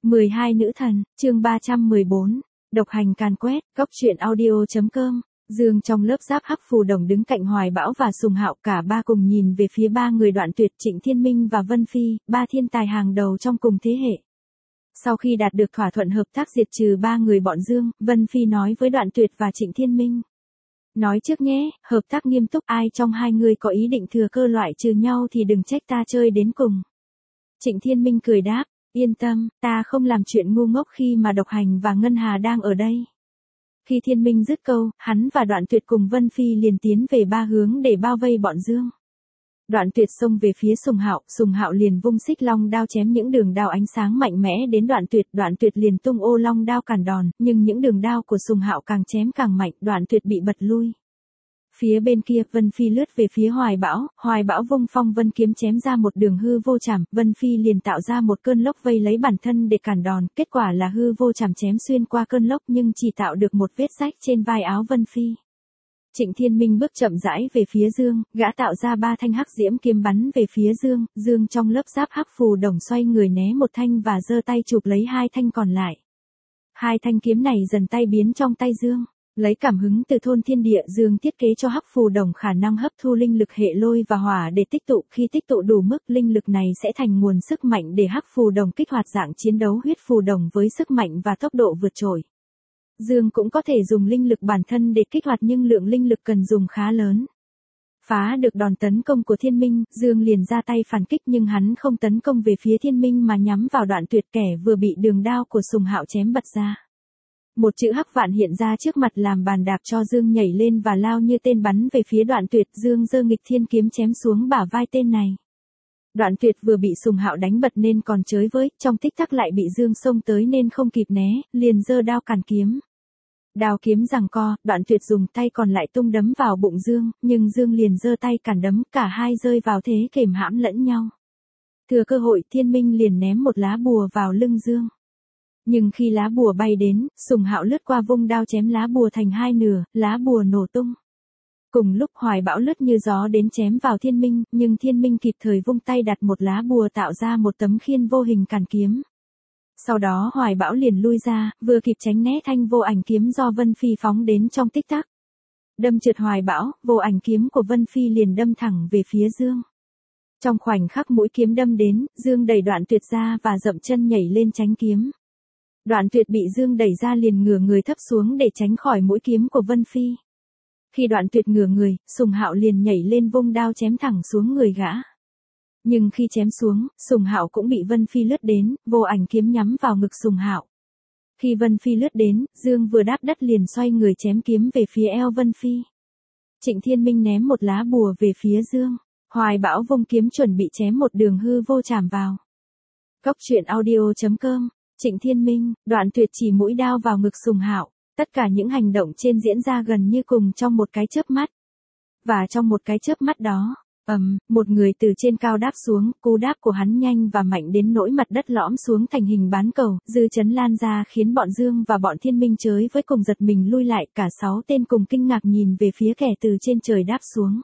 12 nữ thần, chương 314, độc hành càn quét, góc truyện audio.com. Dương trong lớp giáp hắc phù đồng đứng cạnh Hoài Bão và Sùng Hạo, cả ba cùng nhìn về phía ba người Đoạn Tuyệt, Trịnh Thiên Minh và Vân Phi, ba thiên tài hàng đầu trong cùng thế hệ. Sau khi đạt được thỏa thuận hợp tác diệt trừ ba người bọn Dương, Vân Phi nói với Đoạn Tuyệt và Trịnh Thiên Minh: nói trước nhé, hợp tác nghiêm túc, ai trong hai người có ý định thừa cơ loại trừ nhau thì đừng trách ta chơi đến cùng. Trịnh Thiên Minh cười đáp: yên tâm, ta không làm chuyện ngu ngốc khi mà Độc Hành và Ngân Hà đang ở đây. Khi Thiên Minh dứt câu, hắn và Đoạn Tuyệt cùng Vân Phi liền tiến về ba hướng để bao vây bọn Dương. Đoạn Tuyệt xông về phía Sùng Hạo liền vung xích long đao chém những đường đao ánh sáng mạnh mẽ đến Đoạn Tuyệt liền tung ô long đao cản đòn, nhưng những đường đao của Sùng Hạo càng chém càng mạnh, Đoạn Tuyệt bị bật lui. Phía bên kia, Vân Phi lướt về phía Hoài Bão vung phong vân kiếm chém ra một đường hư vô trảm, Vân Phi liền tạo ra một cơn lốc vây lấy bản thân để cản đòn, kết quả là hư vô trảm chém xuyên qua cơn lốc nhưng chỉ tạo được một vết rách trên vai áo Vân Phi. Trịnh Thiên Minh bước chậm rãi về phía Dương, gã tạo ra ba thanh hắc diễm kiếm bắn về phía Dương trong lớp giáp hắc phù đồng xoay người né một thanh và giơ tay chụp lấy hai thanh còn lại. Hai thanh kiếm này dần tan biến trong tay Dương. Lấy cảm hứng từ thôn thiên địa, Dương thiết kế cho hắc phù đồng khả năng hấp thu linh lực hệ lôi và hỏa để tích tụ, khi tích tụ đủ mức, linh lực này sẽ thành nguồn sức mạnh để hắc phù đồng kích hoạt dạng chiến đấu huyết phù đồng với sức mạnh và tốc độ vượt trội. Dương cũng có thể dùng linh lực bản thân để kích hoạt nhưng lượng linh lực cần dùng khá lớn. Phá được đòn tấn công của Thiên Minh, Dương liền ra tay phản kích nhưng hắn không tấn công về phía Thiên Minh mà nhắm vào Đoạn Tuyệt, kẻ vừa bị đường đao của Sùng Hạo chém bật ra. Một chữ hắc vạn hiện ra trước mặt làm bàn đạp cho Dương nhảy lên và lao như tên bắn về phía Đoạn Tuyệt. Dương giơ nghịch thiên kiếm chém xuống bả vai tên này. Đoạn Tuyệt vừa bị Sùng Hạo đánh bật nên còn chới với, trong tích tắc lại bị Dương xông tới nên không kịp né, liền giơ đao cản kiếm. Đao kiếm giằng co, Đoạn Tuyệt dùng tay còn lại tung đấm vào bụng Dương, nhưng Dương liền giơ tay cản đấm, cả hai rơi vào thế kềm hãm lẫn nhau. Thừa cơ hội, Thiên Minh liền ném một lá bùa vào lưng Dương. Nhưng khi lá bùa bay đến, Sùng Hạo lướt qua vung đao chém lá bùa thành hai nửa, lá bùa nổ tung. Cùng lúc Hoài Bão lướt như gió đến chém vào Thiên Minh, nhưng Thiên Minh kịp thời vung tay đặt một lá bùa tạo ra một tấm khiên vô hình cản kiếm. Sau đó Hoài Bão liền lui ra, vừa kịp tránh né thanh vô ảnh kiếm do Vân Phi phóng đến trong tích tắc. Đâm trượt Hoài Bão, vô ảnh kiếm của Vân Phi liền đâm thẳng về phía Dương. Trong khoảnh khắc mũi kiếm đâm đến, Dương đẩy Đoạn Tuyệt ra và dậm chân nhảy lên tránh kiếm. Đoạn Tuyệt bị Dương đẩy ra liền ngửa người thấp xuống để tránh khỏi mũi kiếm của Vân Phi. Khi Đoạn Tuyệt ngửa người, Sùng Hạo liền nhảy lên vung đao chém thẳng xuống người gã. Nhưng khi chém xuống, Sùng Hạo cũng bị Vân Phi lướt đến, vô ảnh kiếm nhắm vào ngực Sùng Hạo. Khi Vân Phi lướt đến, Dương vừa đáp đất liền xoay người chém kiếm về phía eo Vân Phi. Trịnh Thiên Minh ném một lá bùa về phía Dương. Hoài Bão vung kiếm chuẩn bị chém một đường hư vô chạm vào. Góc truyện audio.com. Trịnh Thiên Minh, Đoạn Tuyệt chỉ mũi đao vào ngực Sùng Hạo. Tất cả những hành động trên diễn ra gần như cùng trong một cái chớp mắt. Và trong một cái chớp mắt đó, một người từ trên cao đáp xuống, cú đáp của hắn nhanh và mạnh đến nỗi mặt đất lõm xuống thành hình bán cầu, dư chấn lan ra khiến bọn Dương và bọn Thiên Minh chới với cùng giật mình lui lại, cả 6 tên cùng kinh ngạc nhìn về phía kẻ từ trên trời đáp xuống.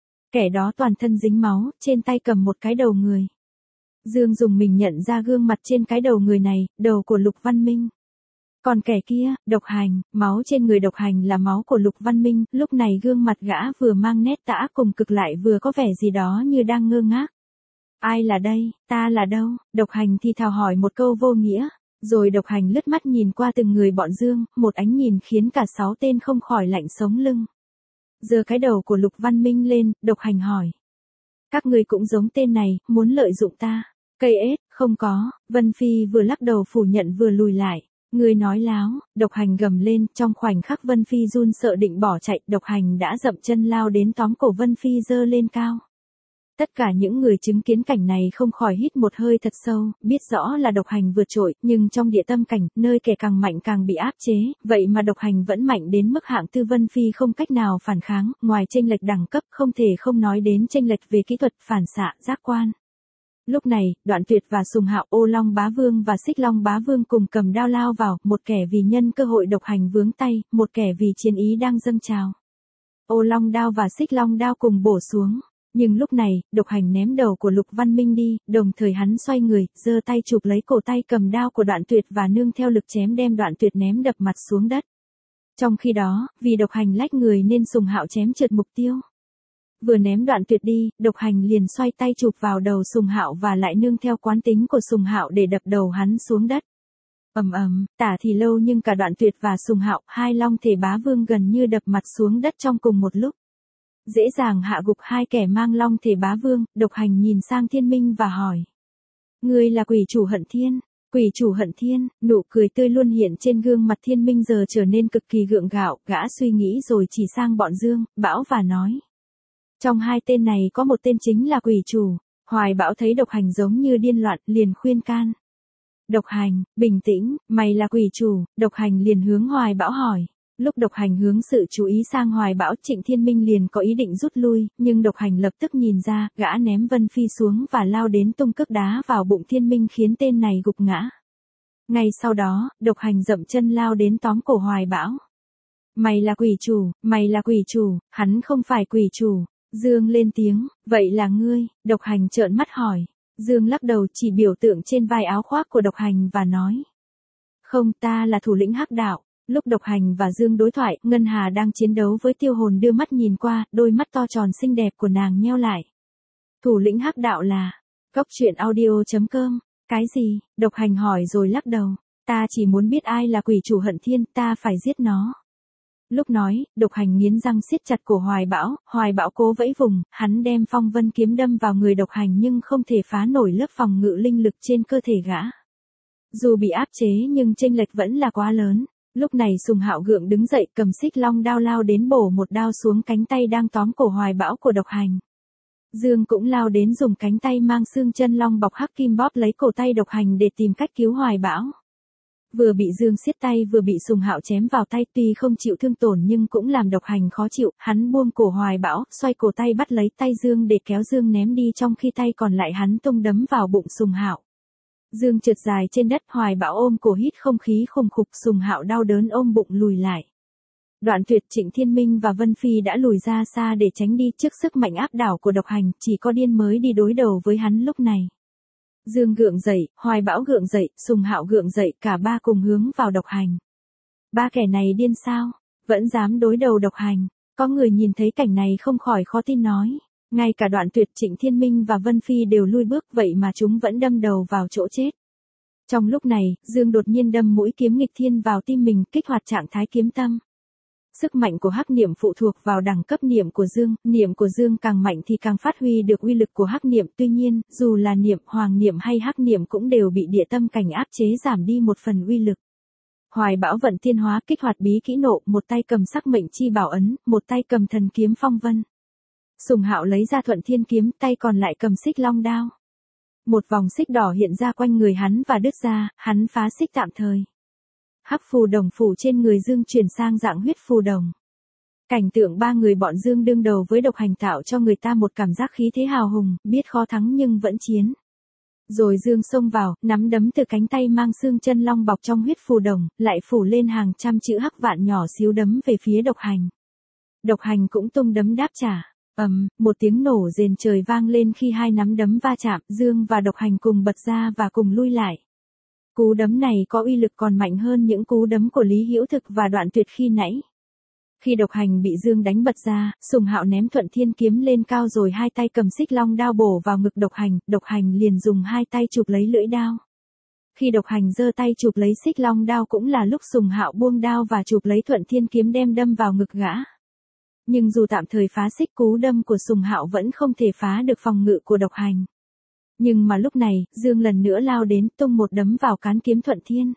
Kẻ đó toàn thân dính máu, trên tay cầm một cái đầu người. Dương dùng mình nhận ra gương mặt trên cái đầu người này, đầu của Lục Văn Minh. Còn kẻ kia, Độc Hành, máu trên người Độc Hành là máu của Lục Văn Minh, lúc này gương mặt gã vừa mang nét tả cùng cực lại vừa có vẻ gì đó như đang ngơ ngác. Ai là đây, ta là đâu? Độc Hành thì thào hỏi một câu vô nghĩa, rồi Độc Hành lướt mắt nhìn qua từng người bọn Dương, một ánh nhìn khiến cả 6 tên không khỏi lạnh sống lưng. Giơ cái đầu của Lục Văn Minh lên, Độc Hành hỏi: các ngươi cũng giống tên này, muốn lợi dụng ta? Cây ếch, không có. Vân Phi vừa lắc đầu phủ nhận vừa lùi lại. Ngươi nói láo. Độc Hành gầm lên, trong khoảnh khắc Vân Phi run sợ định bỏ chạy, Độc Hành đã dậm chân lao đến tóm cổ Vân Phi giơ lên cao. Tất cả những người chứng kiến cảnh này không khỏi hít một hơi thật sâu, biết rõ là Độc Hành vượt trội, nhưng trong địa tâm cảnh, nơi kẻ càng mạnh càng bị áp chế, vậy mà Độc Hành vẫn mạnh đến mức hạng tư Vân Phi không cách nào phản kháng, ngoài chênh lệch đẳng cấp không thể không nói đến chênh lệch về kỹ thuật phản xạ, giác quan. Lúc này, Đoạn Tuyệt và Sùng Hạo, Ô Long Bá Vương và Xích Long Bá Vương cùng cầm đao lao vào, một kẻ vì nhân cơ hội Độc Hành vướng tay, một kẻ vì chiến ý đang dâng trào. Ô Long đao và Xích Long đao cùng bổ xuống. Nhưng lúc này, độc hành ném đầu của Lục Văn Minh đi, đồng thời hắn xoay người, giơ tay chụp lấy cổ tay cầm đao của Đoạn Tuyệt và nương theo lực chém đem Đoạn Tuyệt ném đập mặt xuống đất. Trong khi đó, vì độc hành lách người nên Sùng Hạo chém trượt mục tiêu. Vừa ném Đoạn Tuyệt đi, độc hành liền xoay tay chụp vào đầu Sùng Hạo và lại nương theo quán tính của Sùng Hạo để đập đầu hắn xuống đất. Ầm ầm, tả thì lâu nhưng cả Đoạn Tuyệt và Sùng Hạo, hai long thể bá vương gần như đập mặt xuống đất trong cùng một lúc. Dễ dàng hạ gục hai kẻ mang long thể bá vương, độc hành nhìn sang Thiên Minh và hỏi. Ngươi là quỷ chủ Hận Thiên. Quỷ chủ Hận Thiên, nụ cười tươi luôn hiện trên gương mặt Thiên Minh giờ trở nên cực kỳ gượng gạo, gã suy nghĩ rồi chỉ sang bọn Dương, Bão và nói. Trong hai tên này có một tên chính là quỷ chủ. Hoài Bão thấy độc hành giống như điên loạn, liền khuyên can. Độc hành, bình tĩnh, mày là quỷ chủ. Độc hành liền hướng Hoài Bão hỏi. Lúc độc hành hướng sự chú ý sang Hoài Bão, Trịnh Thiên Minh liền có ý định rút lui, nhưng độc hành lập tức nhìn ra, gã ném Vân Phi xuống và lao đến tung cước đá vào bụng Thiên Minh khiến tên này gục ngã. Ngay sau đó, độc hành dậm chân lao đến tóm cổ Hoài Bão. Mày là quỷ chủ, hắn không phải quỷ chủ. Dương lên tiếng, vậy là ngươi, độc hành trợn mắt hỏi. Dương lắc đầu chỉ biểu tượng trên vai áo khoác của độc hành và nói. Không, ta là thủ lĩnh Hắc Đạo. Lúc độc hành và Dương đối thoại, Ngân Hà đang chiến đấu với Tiêu Hồn đưa mắt nhìn qua, đôi mắt to tròn xinh đẹp của nàng nheo lại. Thủ lĩnh Hắc Đạo là, Cốc Truyện Audio.com, cái gì, độc hành hỏi rồi lắc đầu, ta chỉ muốn biết ai là quỷ chủ Hận Thiên, ta phải giết nó. Lúc nói, độc hành nghiến răng siết chặt cổ Hoài Bão cố vẫy vùng, hắn đem phong vân kiếm đâm vào người độc hành nhưng không thể phá nổi lớp phòng ngự linh lực trên cơ thể gã. Dù bị áp chế nhưng chênh lệch vẫn là quá lớn. Lúc này Sùng Hạo gượng đứng dậy cầm xích long đao lao đến bổ một đao xuống cánh tay đang tóm cổ Hoài Bão của độc hành. Dương cũng lao đến dùng cánh tay mang xương chân long bọc hắc kim bóp lấy cổ tay độc hành để tìm cách cứu Hoài Bão. Vừa bị Dương siết tay vừa bị Sùng Hạo chém vào tay tuy không chịu thương tổn nhưng cũng làm độc hành khó chịu, hắn buông cổ Hoài Bão, xoay cổ tay bắt lấy tay Dương để kéo Dương ném đi trong khi tay còn lại hắn tung đấm vào bụng Sùng Hạo. Dương trượt dài trên đất, Hoài Bão ôm cổ hít không khí khủng khục, Sùng Hạo đau đớn ôm bụng lùi lại. Đoạn Tuyệt, Trịnh Thiên Minh và Vân Phi đã lùi ra xa để tránh đi trước sức mạnh áp đảo của độc hành, chỉ có điên mới đi đối đầu với hắn lúc này. Dương gượng dậy, Hoài Bão gượng dậy, Sùng Hạo gượng dậy, cả ba cùng hướng vào độc hành. Ba kẻ này điên sao? Vẫn dám đối đầu độc hành. Có người nhìn thấy cảnh này không khỏi khó tin nói. Ngay cả Đoạn Tuyệt, Trịnh Thiên Minh và Vân Phi đều lui bước vậy mà chúng vẫn đâm đầu vào chỗ chết. Trong lúc này, Dương đột nhiên đâm mũi kiếm nghịch thiên vào tim mình, kích hoạt trạng thái kiếm tâm. Sức mạnh của hắc niệm phụ thuộc vào đẳng cấp niệm của Dương càng mạnh thì càng phát huy được uy lực của hắc niệm, tuy nhiên, dù là niệm, hoàng niệm hay hắc niệm cũng đều bị địa tâm cảnh áp chế giảm đi một phần uy lực. Hoài Bão vận thiên hóa kích hoạt bí kỹ nộ, một tay cầm sắc mệnh chi bảo ấn, một tay cầm thần kiếm phong vân. Sùng Hạo lấy ra thuận thiên kiếm, tay còn lại cầm xích long đao. Một vòng xích đỏ hiện ra quanh người hắn và đứt ra, hắn phá xích tạm thời. Hắc phù đồng phủ trên người Dương chuyển sang dạng huyết phù đồng. Cảnh tượng ba người bọn Dương đương đầu với độc hành tạo cho người ta một cảm giác khí thế hào hùng, biết khó thắng nhưng vẫn chiến. Rồi Dương xông vào, nắm đấm từ cánh tay mang xương chân long bọc trong huyết phù đồng, lại phủ lên hàng trăm chữ hắc vạn nhỏ xíu đấm về phía độc hành. Độc hành cũng tung đấm đáp trả. Một tiếng nổ rền trời vang lên khi hai nắm đấm va chạm, Dương và độc hành cùng bật ra và cùng lui lại. Cú đấm này có uy lực còn mạnh hơn những cú đấm của Lý Hữu Thực và Đoạn Tuyệt khi nãy. Khi độc hành bị Dương đánh bật ra, Sùng Hạo ném thuận thiên kiếm lên cao rồi hai tay cầm xích long đao bổ vào ngực độc hành liền dùng hai tay chụp lấy lưỡi đao. Khi độc hành giơ tay chụp lấy xích long đao cũng là lúc Sùng Hạo buông đao và chụp lấy thuận thiên kiếm đem đâm vào ngực gã. Nhưng dù tạm thời phá xích, cú đâm của Sùng Hạo vẫn không thể phá được phòng ngự của độc hành. Nhưng mà lúc này, Dương lần nữa lao đến tung một đấm vào cán kiếm thuận thiên.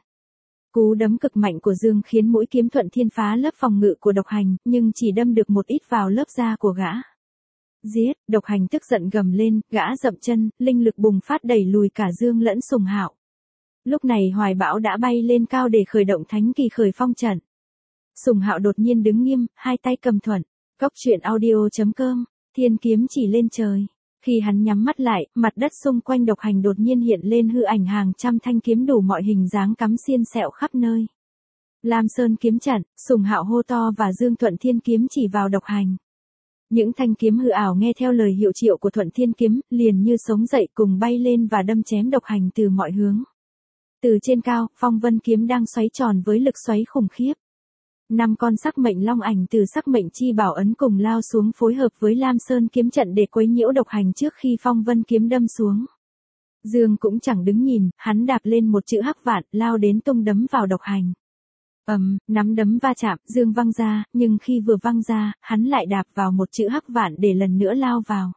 Cú đấm cực mạnh của Dương khiến mũi kiếm thuận thiên phá lớp phòng ngự của độc hành, nhưng chỉ đâm được một ít vào lớp da của gã. Giết, độc hành tức giận gầm lên, gã dậm chân, linh lực bùng phát đẩy lùi cả Dương lẫn Sùng Hạo. Lúc này Hoài Bão đã bay lên cao để khởi động thánh kỳ khởi phong trận. Sùng Hạo đột nhiên đứng nghiêm, hai tay cầm thuận. Cốc Truyện Audio.com, thiên kiếm chỉ lên trời. Khi hắn nhắm mắt lại, mặt đất xung quanh độc hành đột nhiên hiện lên hư ảnh hàng trăm thanh kiếm đủ mọi hình dáng cắm xiên xẹo khắp nơi. Lam Sơn kiếm trận, Sùng Hạo hô to và Dương thuận thiên kiếm chỉ vào độc hành. Những thanh kiếm hư ảo nghe theo lời hiệu triệu của Thuận Thiên Kiếm, liền như sống dậy cùng bay lên và đâm chém Độc Hành từ mọi hướng. Từ trên cao, phong vân kiếm đang xoáy tròn với lực xoáy khủng khiếp. 5 con sắc mệnh long ảnh từ sắc mệnh chi bảo ấn cùng lao xuống phối hợp với Lam Sơn kiếm trận để quấy nhiễu Độc Hành trước khi phong vân kiếm đâm xuống. Dương cũng chẳng đứng nhìn, hắn đạp lên một chữ hắc vạn, lao đến tung đấm vào Độc Hành. Nắm đấm va chạm, Dương văng ra, nhưng khi vừa văng ra, hắn lại đạp vào một chữ hắc vạn để lần nữa lao vào.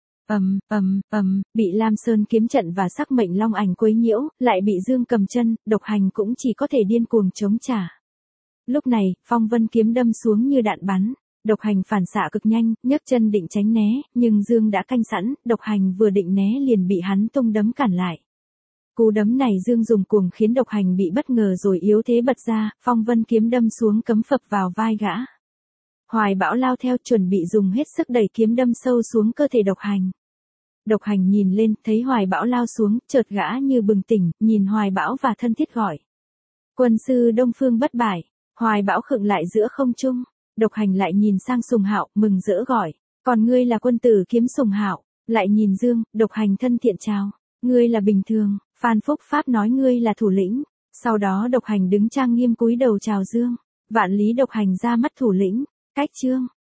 Bị Lam Sơn kiếm trận và sắc mệnh long ảnh quấy nhiễu, lại bị Dương cầm chân, Độc Hành cũng chỉ có thể điên cuồng chống trả. Lúc này, phong vân kiếm đâm xuống như đạn bắn. Độc Hành phản xạ cực nhanh, nhấc chân định tránh né, nhưng Dương đã canh sẵn, Độc Hành vừa định né liền bị hắn tung đấm cản lại. Cú đấm này Dương dùng cuồng khiến Độc Hành bị bất ngờ rồi yếu thế bật ra, phong vân kiếm đâm xuống cấm phập vào vai gã. Hoài Bão lao theo chuẩn bị dùng hết sức đẩy kiếm đâm sâu xuống cơ thể Độc Hành. Độc Hành nhìn lên, thấy Hoài Bão lao xuống, chợt gã như bừng tỉnh, nhìn Hoài Bão và thân thiết gọi. Quân sư Đông Phương bất bại. Hoài Bão khựng lại giữa không trung. Độc Hành lại nhìn sang Sùng Hạo, mừng rỡ gọi. Còn ngươi là quân tử kiếm Sùng Hạo. Lại nhìn Dương, Độc Hành thân thiện chào. Ngươi là bình thường. Phan Phúc Pháp nói ngươi là thủ lĩnh. Sau đó Độc Hành đứng trang nghiêm cúi đầu chào Dương. Vạn lý Độc Hành ra mắt thủ lĩnh. Cách chương.